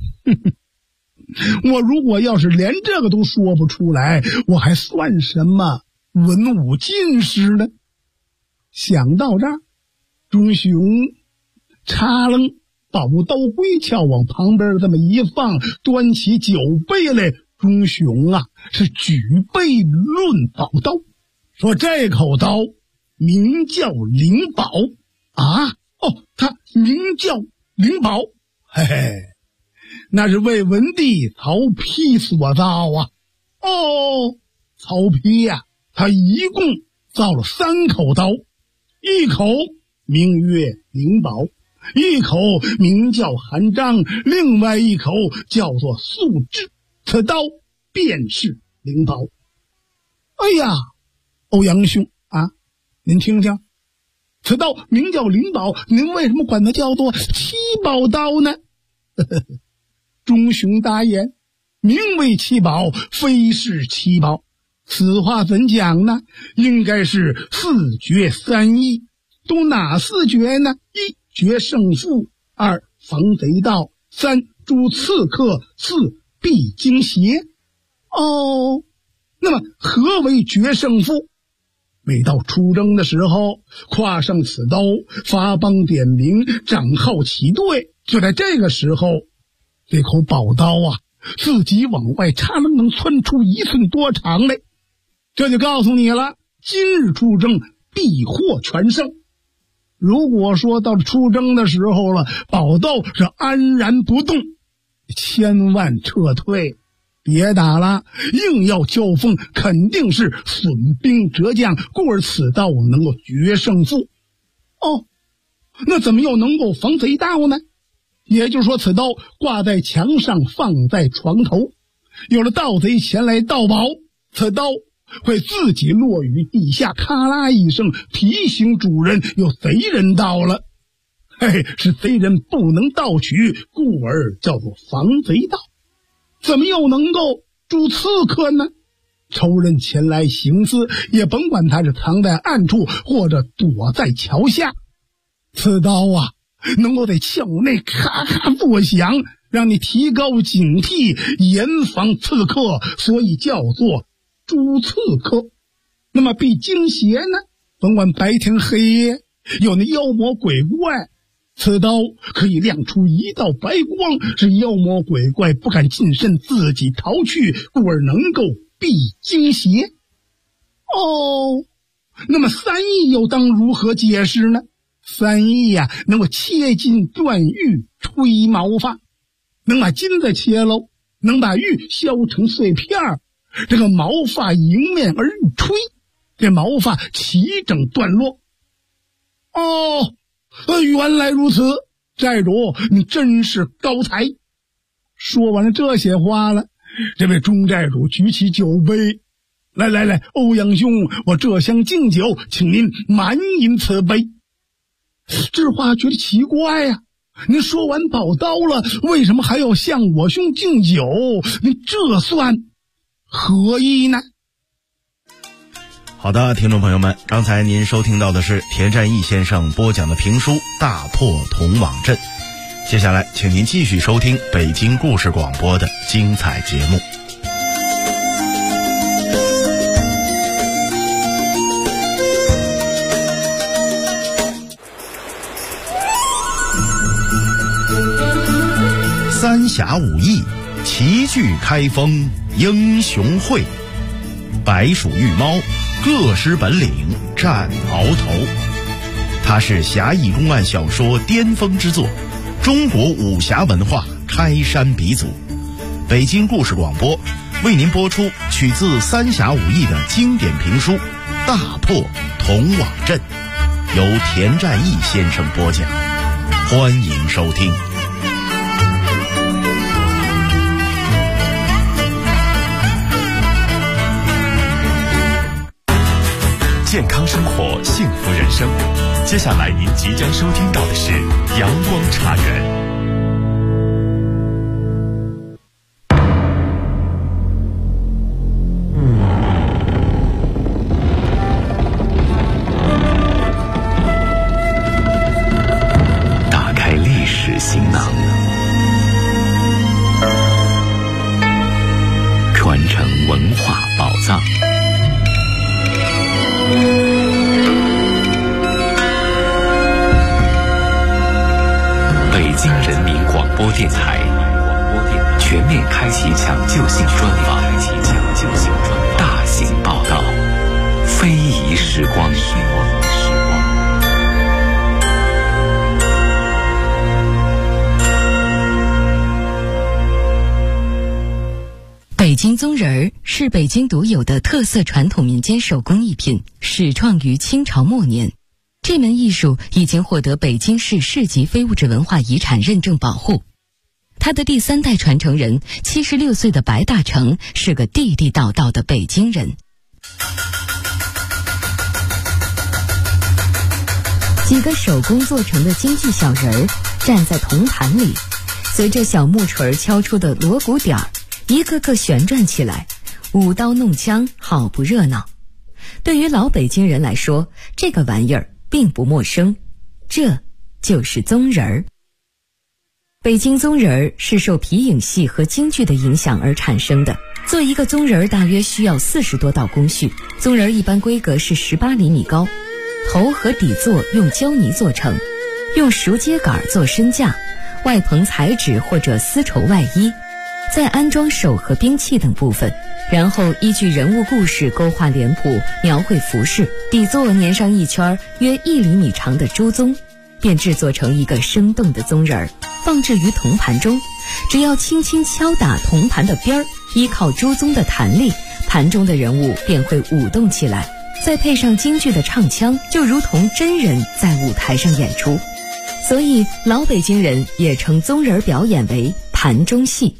我如果要是连这个都说不出来，我还算什么文武进士呢？想到这儿，钟雄插楞把刀归鞘往旁边这么一放，端起酒杯来。钟雄啊，是举杯论宝刀，说这口刀名叫灵宝啊！哦，它名叫灵宝，嘿嘿，那是为文帝曹丕所造啊！哦，曹丕呀，他一共造了3口刀，一口名曰灵宝，一口名叫韩章，另外一口叫做素质。此刀便是灵宝。哎呀，欧阳兄啊，您听听，此刀名叫灵宝，您为什么管它叫做七宝刀呢？钟雄答言，名为七宝，非是七宝。此话怎讲呢？应该是4绝3义。都哪4绝呢？1决胜负，2防贼盗，3诛刺客，4避惊邪。哦，那么何为决胜负？每到出征的时候，跨上此刀，发帮点名，长号起队。就在这个时候，这口宝刀啊，自己往外插了，能窜出1寸多长来。这就告诉你了，今日出征必获全胜。如果说到了出征的时候了，宝刀是安然不动，千万撤退，别打了，硬要交锋，肯定是损兵折将，故而此刀能够决胜负。哦，那怎么又能够防贼盗呢？也就是说，此刀挂在墙上，放在床头，有了盗贼前来盗宝，此刀会自己落于地下，咔啦一声，提醒主人有贼人到了。嘿，是贼人不能盗取，故而叫做防贼盗。怎么又能够诛刺客呢？仇人前来行刺，也甭管他是藏在暗处或者躲在桥下，此刀啊能够在鞘内咔咔作响，让你提高警惕，严防刺客，所以叫做诛刺客。那么避惊邪呢？甭管白天黑夜，有那妖魔鬼怪，此刀可以亮出一道白光，使妖魔鬼怪不敢近身，自己逃去，故而能够避惊邪。哦，那么3义又当如何解释呢？3义呀，能够切金断玉，吹毛发，能把金子切喽，能把玉削成碎片儿，这个毛发迎面而一吹，这毛发齐整断落。哦，原来如此，寨主你真是高才。说完了这些话了，这位钟寨主举起酒杯，来，欧阳兄，我这厢敬酒，请您满饮此杯。这话觉得奇怪呀，您说完宝刀了，为什么还要向我兄敬酒？您这算何意呢？ 好的，听众朋友们，刚才您收听到的是田占义先生播讲的评书《大破铜网阵》。接下来请您继续收听北京故事广播的精彩节目。三侠五义，齐聚开封英雄会，白鼠玉猫，各施本领战鳌头。它是侠义公案小说巅峰之作，中国武侠文化开山鼻祖。北京故事广播为您播出取自三侠五义的经典评书《大破铜网阵》，由田占义先生播讲，欢迎收听。 健康生活，幸福人生。接下来您即将收听到的是阳光茶园。 打开历史行囊，传承文化宝藏。北京人民广播电台全面开启抢救性专访，大型报道，非遗时光。 北京宗人儿是北京独有的特色传统民间手工艺品，始创于清朝末年。这门艺术已经获得北京市市级非物质文化遗产认证保护。他的第3代传承人76岁的白大成是个地地道道的北京人。几个手工做成的京剧小人儿站在铜盘里，随着小木锤敲出的锣鼓点儿，一个个旋转起来，舞刀弄枪，好不热闹。对于老北京人来说，这个玩意儿并不陌生，这就是宗人儿。北京宗人儿是受皮影戏和京剧的影响而产生的。做一个宗人儿大约需要40多道工序。宗人儿一般规格是18厘米高，头和底座用胶泥做成，用熟秸秆做身架，外棚彩纸或者丝绸外衣，再安装手和兵器等部分，然后依据人物故事勾画脸谱，描绘服饰，底座粘上一圈约1厘米长的朱宗，便制作成一个生动的宗人儿，放置于铜盘中。只要轻轻敲打铜盘的边儿，依靠朱宗的弹力，盘中的人物便会舞动起来，再配上京剧的唱腔，就如同真人在舞台上演出。所以老北京人也称宗人表演为盘中戏。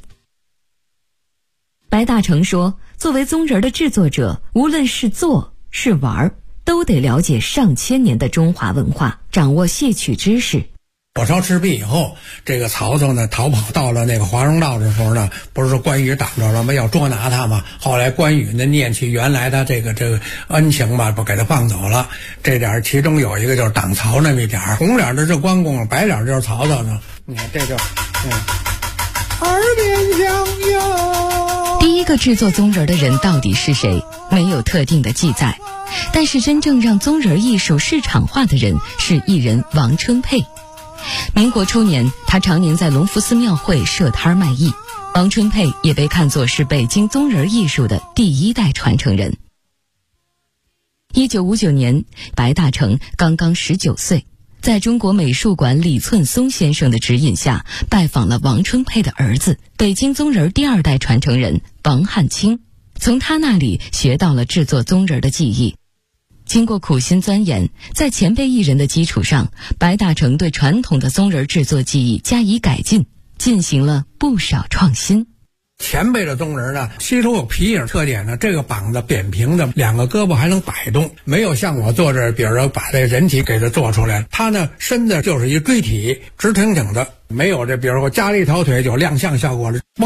白大成说，作为宗人的制作者，无论是做是玩，都得了解上千年的中华文化，掌握戏曲知识。 火烧赤壁以后，这个曹操呢逃跑到了那个华容道的时候呢，不是说关羽挡着了吗？要捉拿他嘛。后来关羽呢念起原来的这个恩情吧，不给他放走了。这点其中有一个就是挡曹那么一点，红脸的是关公，白脸就是曹操呢。你看这就耳边响哟。 第一个制作宗人的人到底是谁？没有特定的记载。但是真正让宗人艺术市场化的人是艺人王春佩。民国初年，他常年在隆福寺庙会设摊卖艺。王春佩也被看作是北京宗人艺术的第1代传承人。1959年，白大成刚刚19岁，在中国美术馆李寸松先生的指引下，拜访了王春佩的儿子，北京宗人第2代传承人王汉卿，从他那里学到了制作宗人的技艺。经过苦心钻研，在前辈艺人的基础上，白大成对传统的宗人制作技艺加以改进，进行了不少创新。 前辈的宗人呢，吸收有皮影特点呢，这个膀子扁平的，2个胳膊还能摆动，没有像我做这，比如说把这人体给它做出来，他呢身子就是一锥体，直挺挺的，没有这比如说加了一条腿就亮相效果了。